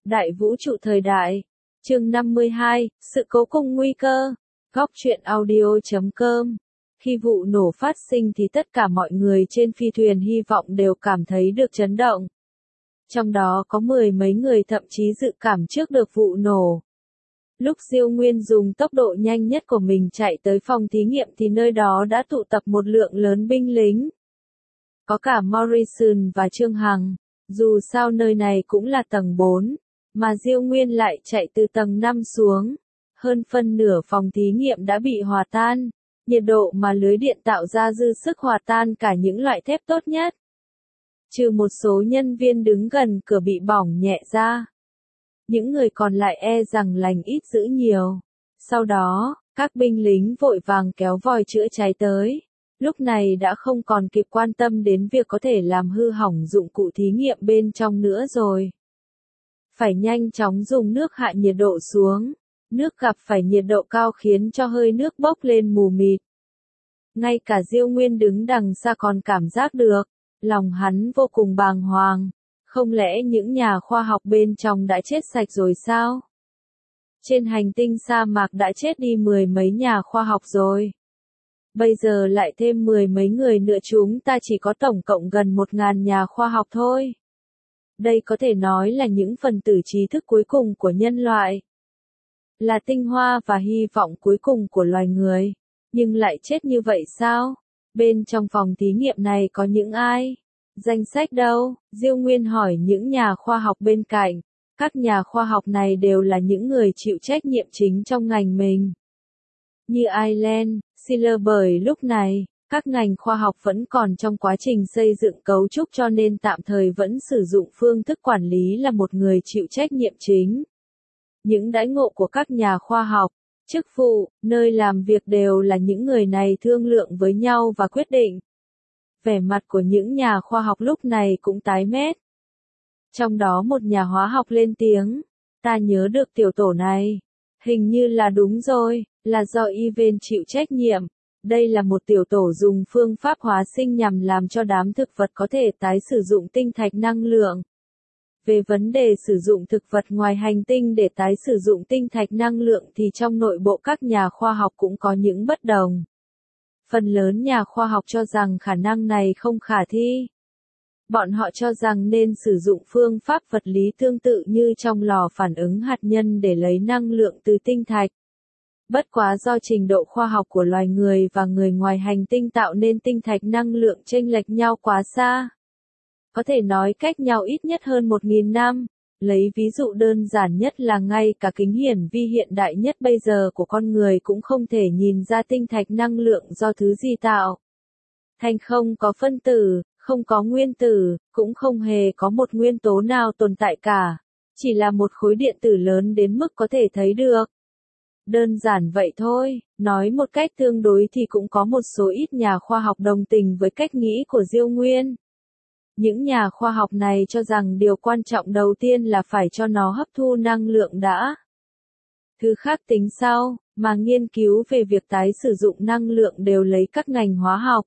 Đại vũ trụ thời đại. Chương 52, sự cố cùng nguy cơ. Góc truyện audio.com. Khi vụ nổ phát sinh thì tất cả mọi người trên phi thuyền hy vọng đều cảm thấy được chấn động. Trong đó có mười mấy người thậm chí dự cảm trước được vụ nổ. Lúc Diêu Nguyên dùng tốc độ nhanh nhất của mình chạy tới phòng thí nghiệm thì nơi đó đã tụ tập một lượng lớn binh lính. Có cả Morrison và Trương Hằng. Dù sao nơi này cũng là tầng 4, mà Diêu Nguyên lại chạy từ tầng 5 xuống. Hơn phân nửa phòng thí nghiệm đã bị hòa tan, nhiệt độ mà lưới điện tạo ra dư sức hòa tan cả những loại thép tốt nhất. Trừ một số nhân viên đứng gần cửa bị bỏng nhẹ ra. Những người còn lại e rằng lành ít dữ nhiều. Sau đó, các binh lính vội vàng kéo vòi chữa cháy tới. Lúc này đã không còn kịp quan tâm đến việc có thể làm hư hỏng dụng cụ thí nghiệm bên trong nữa rồi. Phải nhanh chóng dùng nước hạ nhiệt độ xuống. Nước gặp phải nhiệt độ cao khiến cho hơi nước bốc lên mù mịt. Ngay cả Diêu Nguyên đứng đằng xa còn cảm giác được. Lòng hắn vô cùng bàng hoàng. Không lẽ những nhà khoa học bên trong đã chết sạch rồi sao? Trên hành tinh sa mạc đã chết đi mười mấy nhà khoa học rồi. Bây giờ lại thêm mười mấy người nữa, chúng ta chỉ có tổng cộng gần 1.000 nhà khoa học thôi. Đây có thể nói là những phần tử trí thức cuối cùng của nhân loại. Là tinh hoa và hy vọng cuối cùng của loài người. Nhưng lại chết như vậy sao? Bên trong phòng thí nghiệm này có những ai? Danh sách đâu? Diêu Nguyên hỏi những nhà khoa học bên cạnh. Các nhà khoa học này đều là những người chịu trách nhiệm chính trong ngành mình. Như Ireland, Siller, bởi lúc này, các ngành khoa học vẫn còn trong quá trình xây dựng cấu trúc cho nên tạm thời vẫn sử dụng phương thức quản lý là một người chịu trách nhiệm chính. Những đãi ngộ của các nhà khoa học, chức vụ, nơi làm việc đều là những người này thương lượng với nhau và quyết định. Vẻ mặt của những nhà khoa học lúc này cũng tái mét. Trong đó một nhà hóa học lên tiếng, ta nhớ được tiểu tổ này. Hình như là đúng rồi, là do Yvain chịu trách nhiệm. Đây là một tiểu tổ dùng phương pháp hóa sinh nhằm làm cho đám thực vật có thể tái sử dụng tinh thạch năng lượng. Về vấn đề sử dụng thực vật ngoài hành tinh để tái sử dụng tinh thạch năng lượng thì trong nội bộ các nhà khoa học cũng có những bất đồng. Phần lớn nhà khoa học cho rằng khả năng này không khả thi. Bọn họ cho rằng nên sử dụng phương pháp vật lý tương tự như trong lò phản ứng hạt nhân để lấy năng lượng từ tinh thạch. Bất quá do trình độ khoa học của loài người và người ngoài hành tinh tạo nên tinh thạch năng lượng chênh lệch nhau quá xa. Có thể nói cách nhau ít nhất hơn 1.000 năm. Lấy ví dụ đơn giản nhất là ngay cả kính hiển vi hiện đại nhất bây giờ của con người cũng không thể nhìn ra tinh thạch năng lượng do thứ gì tạo. Thành không có phân tử, không có nguyên tử, cũng không hề có một nguyên tố nào tồn tại cả. Chỉ là một khối điện tử lớn đến mức có thể thấy được. Đơn giản vậy thôi, nói một cách tương đối thì cũng có một số ít nhà khoa học đồng tình với cách nghĩ của Diêu Nguyên. Những nhà khoa học này cho rằng điều quan trọng đầu tiên là phải cho nó hấp thu năng lượng đã. Thứ khác tính sau, mà nghiên cứu về việc tái sử dụng năng lượng đều lấy các ngành hóa học,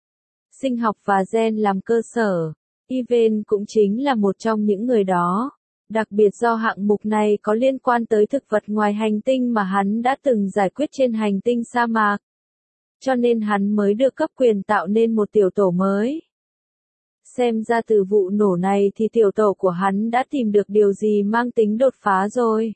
sinh học và gen làm cơ sở. Yvain cũng chính là một trong những người đó. Đặc biệt do hạng mục này có liên quan tới thực vật ngoài hành tinh mà hắn đã từng giải quyết trên hành tinh sa mạc. Cho nên hắn mới được cấp quyền tạo nên một tiểu tổ mới. Xem ra từ vụ nổ này thì tiểu tổ của hắn đã tìm được điều gì mang tính đột phá rồi.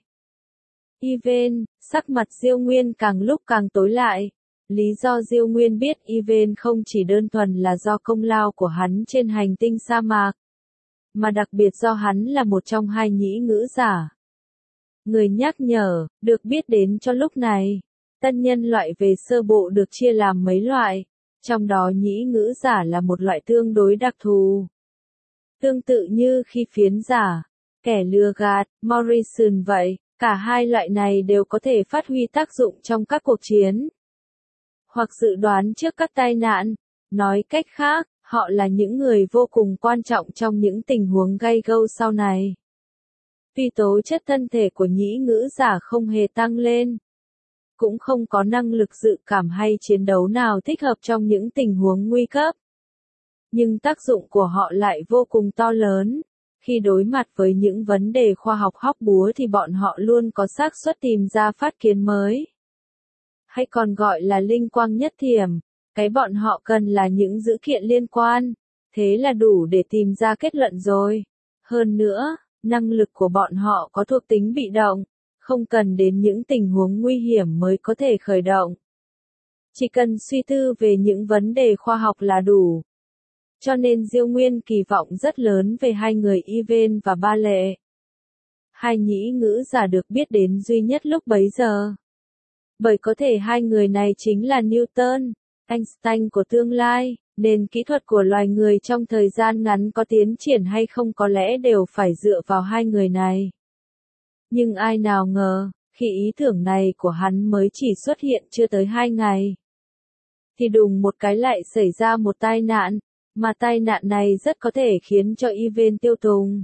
Yvain, sắc mặt Diêu Nguyên càng lúc càng tối lại. Lý do Diêu Nguyên biết Yvain không chỉ đơn thuần là do công lao của hắn trên hành tinh sa mạc, mà đặc biệt do hắn là một trong hai nhĩ ngữ giả. Người nhắc nhở, được biết đến cho lúc này, tân nhân loại về sơ bộ được chia làm mấy loại, trong đó nhĩ ngữ giả là một loại tương đối đặc thù. Tương tự như khi phiến giả, kẻ lừa gạt, Morrison vậy, cả hai loại này đều có thể phát huy tác dụng trong các cuộc chiến, hoặc dự đoán trước các tai nạn. Nói cách khác, họ là những người vô cùng quan trọng trong những tình huống gay gâu sau này. Vì tố chất thân thể của nhĩ ngữ giả không hề tăng lên, cũng không có năng lực dự cảm hay chiến đấu nào thích hợp trong những tình huống nguy cấp. Nhưng tác dụng của họ lại vô cùng to lớn. Khi đối mặt với những vấn đề khoa học hóc búa thì bọn họ luôn có xác suất tìm ra phát kiến mới. Hay còn gọi là linh quang nhất thiểm, cái bọn họ cần là những dữ kiện liên quan, thế là đủ để tìm ra kết luận rồi. Hơn nữa, năng lực của bọn họ có thuộc tính bị động, không cần đến những tình huống nguy hiểm mới có thể khởi động. Chỉ cần suy tư về những vấn đề khoa học là đủ. Cho nên Diêu Nguyên kỳ vọng rất lớn về hai người Yvain và Ba Lệ. Hai nhĩ ngữ giả được biết đến duy nhất lúc bấy giờ. Bởi có thể hai người này chính là Newton, Einstein của tương lai, nên kỹ thuật của loài người trong thời gian ngắn có tiến triển hay không có lẽ đều phải dựa vào hai người này. Nhưng ai nào ngờ, khi ý tưởng này của hắn mới chỉ xuất hiện chưa tới 2 ngày. Thì đùng một cái lại xảy ra một tai nạn, mà tai nạn này rất có thể khiến cho Yvain tiêu tùng.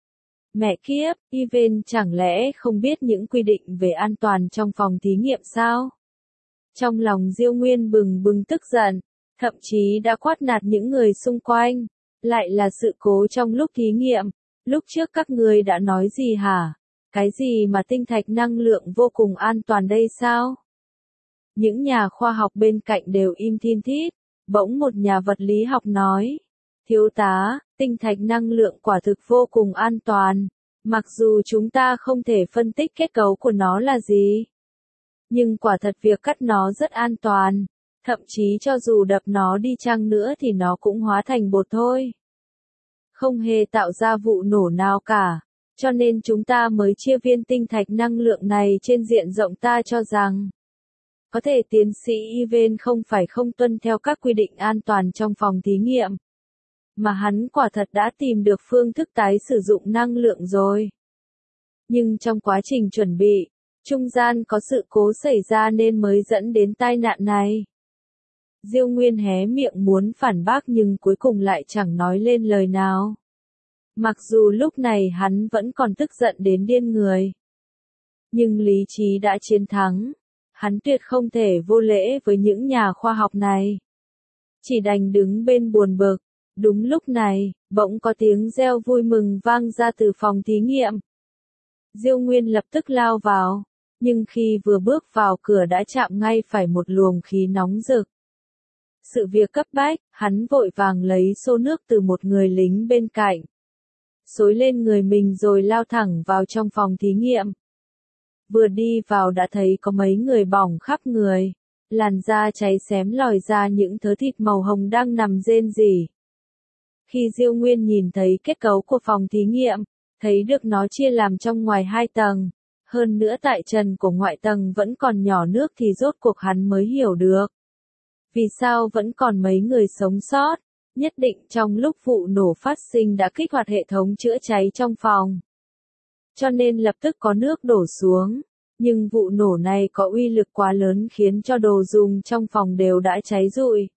Mẹ kiếp, Yvain chẳng lẽ không biết những quy định về an toàn trong phòng thí nghiệm sao? Trong lòng Diêu Nguyên bừng bừng tức giận, thậm chí đã quát nạt những người xung quanh. Lại là sự cố trong lúc thí nghiệm, lúc trước các người đã nói gì hả? Cái gì mà tinh thạch năng lượng vô cùng an toàn đây sao? Những nhà khoa học bên cạnh đều im thin thít, bỗng một nhà vật lý học nói. Thiếu tá, tinh thạch năng lượng quả thực vô cùng an toàn, mặc dù chúng ta không thể phân tích kết cấu của nó là gì. Nhưng quả thật việc cắt nó rất an toàn, thậm chí cho dù đập nó đi chăng nữa thì nó cũng hóa thành bột thôi. Không hề tạo ra vụ nổ nào cả, cho nên chúng ta mới chia viên tinh thạch năng lượng này trên diện rộng. Ta cho rằng, có thể tiến sĩ Yvain không phải không tuân theo các quy định an toàn trong phòng thí nghiệm, mà hắn quả thật đã tìm được phương thức tái sử dụng năng lượng rồi. Nhưng trong quá trình chuẩn bị, trung gian có sự cố xảy ra nên mới dẫn đến tai nạn này. Diêu Nguyên hé miệng muốn phản bác nhưng cuối cùng lại chẳng nói lên lời nào. Mặc dù lúc này hắn vẫn còn tức giận đến điên người. Nhưng lý trí đã chiến thắng. Hắn tuyệt không thể vô lễ với những nhà khoa học này. Chỉ đành đứng bên buồn bực. Đúng lúc này, bỗng có tiếng reo vui mừng vang ra từ phòng thí nghiệm. Diêu Nguyên lập tức lao vào, nhưng khi vừa bước vào cửa đã chạm ngay phải một luồng khí nóng rực. Sự việc cấp bách, hắn vội vàng lấy xô nước từ một người lính bên cạnh. Xối lên người mình rồi lao thẳng vào trong phòng thí nghiệm. Vừa đi vào đã thấy có mấy người bỏng khắp người, làn da cháy xém lòi ra những thớ thịt màu hồng đang nằm rên rỉ. Khi Diêu Nguyên nhìn thấy kết cấu của phòng thí nghiệm, thấy được nó chia làm trong ngoài 2 tầng, hơn nữa tại trần của ngoại tầng vẫn còn nhỏ nước thì rốt cuộc hắn mới hiểu được. Vì sao vẫn còn mấy người sống sót, nhất định trong lúc vụ nổ phát sinh đã kích hoạt hệ thống chữa cháy trong phòng. Cho nên lập tức có nước đổ xuống, nhưng vụ nổ này có uy lực quá lớn khiến cho đồ dùng trong phòng đều đã cháy rụi.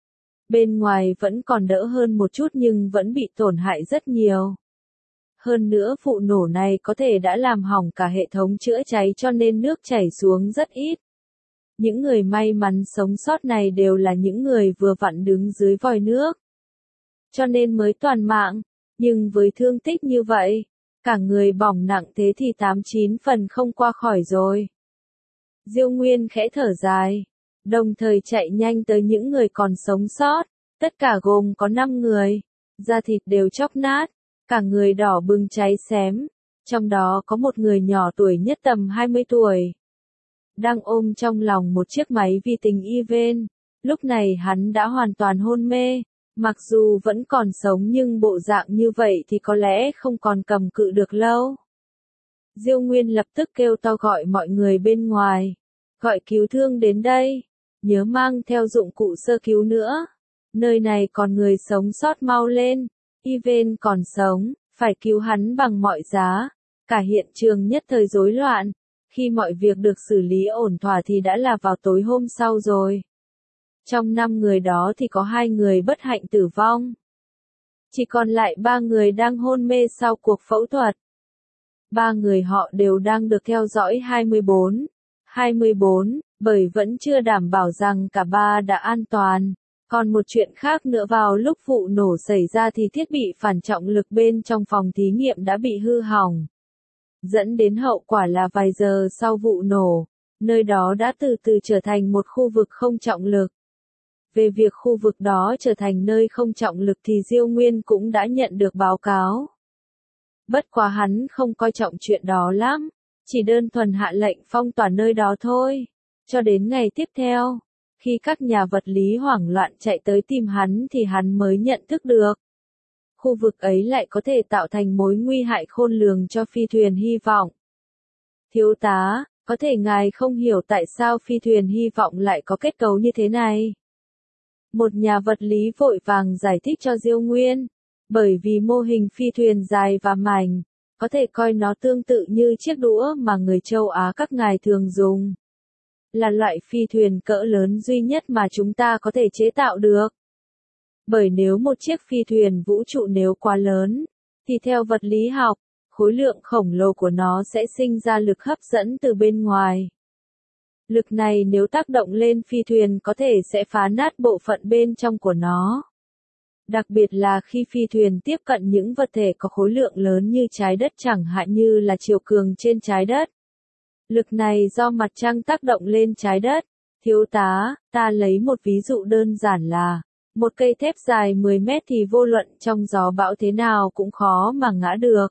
Bên ngoài vẫn còn đỡ hơn một chút nhưng vẫn bị tổn hại rất nhiều. Hơn nữa vụ nổ này có thể đã làm hỏng cả hệ thống chữa cháy cho nên nước chảy xuống rất ít. Những người may mắn sống sót này đều là những người vừa vặn đứng dưới vòi nước. Cho nên mới toàn mạng, nhưng với thương tích như vậy, cả người bỏng nặng thế thì 89 phần không qua khỏi rồi. Diêu Nguyên khẽ thở dài, đồng thời chạy nhanh tới những người còn sống sót, tất cả gồm có 5 người, da thịt đều chóc nát, cả người đỏ bừng cháy xém, trong đó có một người nhỏ tuổi nhất tầm 20 tuổi. Đang ôm trong lòng một chiếc máy vi tính Yvain, lúc này hắn đã hoàn toàn hôn mê, mặc dù vẫn còn sống nhưng bộ dạng như vậy thì có lẽ không còn cầm cự được lâu. Diêu Nguyên lập tức kêu to gọi mọi người bên ngoài, gọi cứu thương đến đây, nhớ mang theo dụng cụ sơ cứu nữa, nơi này còn người sống sót mau lên, Yvain còn sống, phải cứu hắn bằng mọi giá, cả hiện trường nhất thời rối loạn. Khi mọi việc được xử lý ổn thỏa thì đã là vào tối hôm sau rồi. Trong 5 người đó thì có 2 người bất hạnh tử vong. Chỉ còn lại 3 người đang hôn mê sau cuộc phẫu thuật. 3 người họ đều đang được theo dõi 24, bởi vẫn chưa đảm bảo rằng cả ba đã an toàn, Còn một chuyện khác nữa, vào lúc vụ nổ xảy ra thì thiết bị phản trọng lực bên trong phòng thí nghiệm đã bị hư hỏng. Dẫn đến hậu quả là vài giờ sau vụ nổ, nơi đó đã từ từ trở thành một khu vực không trọng lực. Về việc khu vực đó trở thành nơi không trọng lực thì Diêu Nguyên cũng đã nhận được báo cáo. Bất quá hắn không coi trọng chuyện đó lắm, chỉ đơn thuần hạ lệnh phong tỏa nơi đó thôi. Cho đến ngày tiếp theo, khi các nhà vật lý hoảng loạn chạy tới tìm hắn thì hắn mới nhận thức được. Khu vực ấy lại có thể tạo thành mối nguy hại khôn lường cho phi thuyền hy vọng. Thiếu tá, có thể ngài không hiểu tại sao phi thuyền hy vọng lại có kết cấu như thế này. Một nhà vật lý vội vàng giải thích cho Diêu Nguyên, bởi vì mô hình phi thuyền dài và mảnh, có thể coi nó tương tự như chiếc đũa mà người châu Á các ngài thường dùng. Là loại phi thuyền cỡ lớn duy nhất mà chúng ta có thể chế tạo được. Bởi nếu một chiếc phi thuyền vũ trụ nếu quá lớn, thì theo vật lý học, khối lượng khổng lồ của nó sẽ sinh ra lực hấp dẫn từ bên ngoài. Lực này nếu tác động lên phi thuyền có thể sẽ phá nát bộ phận bên trong của nó. Đặc biệt là khi phi thuyền tiếp cận những vật thể có khối lượng lớn như trái đất, chẳng hạn như là chiều cường trên trái đất. Lực này do mặt trăng tác động lên trái đất. Thiếu tá, ta lấy một ví dụ đơn giản là, một cây thép dài 10 mét thì vô luận trong gió bão thế nào cũng khó mà ngã được.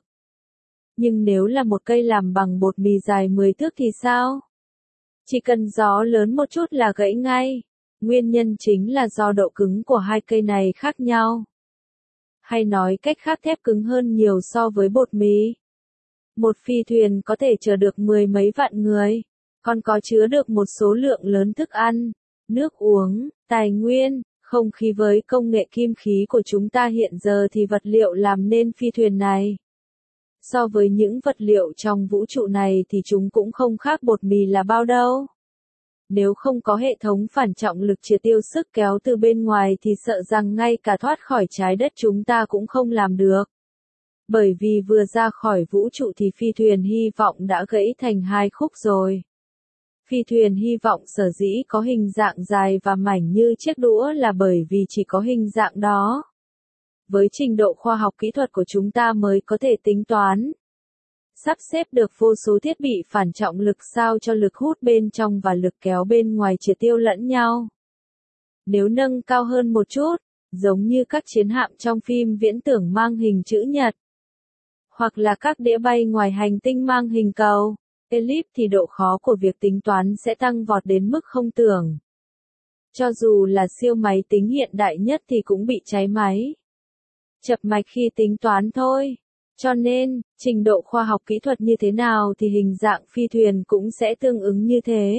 Nhưng nếu là một cây làm bằng bột mì dài 10 thước thì sao? Chỉ cần gió lớn một chút là gãy ngay. Nguyên nhân chính là do độ cứng của hai cây này khác nhau. Hay nói cách khác, thép cứng hơn nhiều so với bột mì. Một phi thuyền có thể chở được 10 mấy vạn người, còn có chứa được một số lượng lớn thức ăn, nước uống, tài nguyên, không khí. Với công nghệ kim khí của chúng ta hiện giờ thì vật liệu làm nên phi thuyền này, so với những vật liệu trong vũ trụ này thì chúng cũng không khác bột mì là bao đâu. Nếu không có hệ thống phản trọng lực triệt tiêu sức kéo từ bên ngoài thì sợ rằng ngay cả thoát khỏi trái đất chúng ta cũng không làm được. Bởi vì vừa ra khỏi vũ trụ thì phi thuyền hy vọng đã gãy thành hai khúc rồi. Phi thuyền hy vọng sở dĩ có hình dạng dài và mảnh như chiếc đũa là bởi vì chỉ có hình dạng đó. Với trình độ khoa học kỹ thuật của chúng ta mới có thể tính toán, sắp xếp được vô số thiết bị phản trọng lực sao cho lực hút bên trong và lực kéo bên ngoài triệt tiêu lẫn nhau. Nếu nâng cao hơn một chút, giống như các chiến hạm trong phim viễn tưởng mang hình chữ nhật, hoặc là các đĩa bay ngoài hành tinh mang hình cầu, elip thì độ khó của việc tính toán sẽ tăng vọt đến mức không tưởng. Cho dù là siêu máy tính hiện đại nhất thì cũng bị cháy máy, chập mạch khi tính toán thôi. Cho nên, trình độ khoa học kỹ thuật như thế nào thì hình dạng phi thuyền cũng sẽ tương ứng như thế.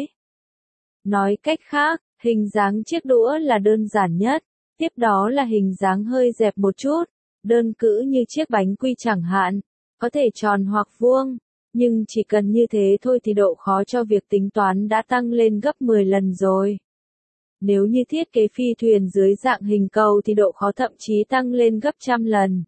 Nói cách khác, hình dáng chiếc đũa là đơn giản nhất, tiếp đó là hình dáng hơi dẹp một chút, đơn cữ như chiếc bánh quy chẳng hạn, có thể tròn hoặc vuông, nhưng chỉ cần như thế thôi thì độ khó cho việc tính toán đã tăng lên gấp 10 lần rồi. Nếu như thiết kế phi thuyền dưới dạng hình cầu thì độ khó thậm chí tăng lên gấp trăm lần.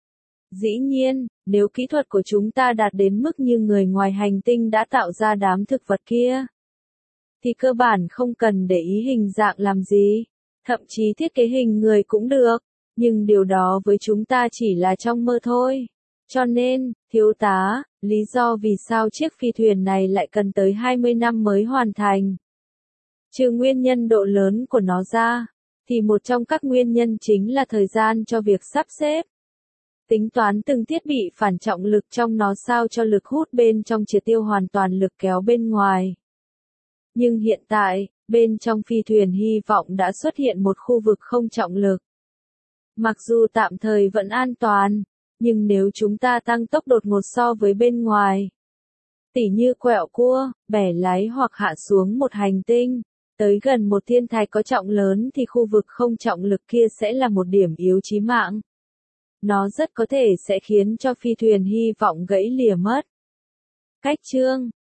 Dĩ nhiên, nếu kỹ thuật của chúng ta đạt đến mức như người ngoài hành tinh đã tạo ra đám thực vật kia, thì cơ bản không cần để ý hình dạng làm gì, thậm chí thiết kế hình người cũng được, nhưng điều đó với chúng ta chỉ là trong mơ thôi. Cho nên, thiếu tá, lý do vì sao chiếc phi thuyền này lại cần tới 20 năm mới hoàn thành. Trừ nguyên nhân độ lớn của nó ra, thì một trong các nguyên nhân chính là thời gian cho việc sắp xếp. Tính toán từng thiết bị phản trọng lực trong nó sao cho lực hút bên trong triệt tiêu hoàn toàn lực kéo bên ngoài. Nhưng hiện tại, bên trong phi thuyền hy vọng đã xuất hiện một khu vực không trọng lực. Mặc dù tạm thời vẫn an toàn, nhưng nếu chúng ta tăng tốc đột ngột so với bên ngoài, tỉ như quẹo cua, bẻ lái hoặc hạ xuống một hành tinh, tới gần một thiên thạch có trọng lớn thì khu vực không trọng lực kia sẽ là một điểm yếu chí mạng. Nó rất có thể sẽ khiến cho phi thuyền hy vọng gãy lìa mất. Cách chương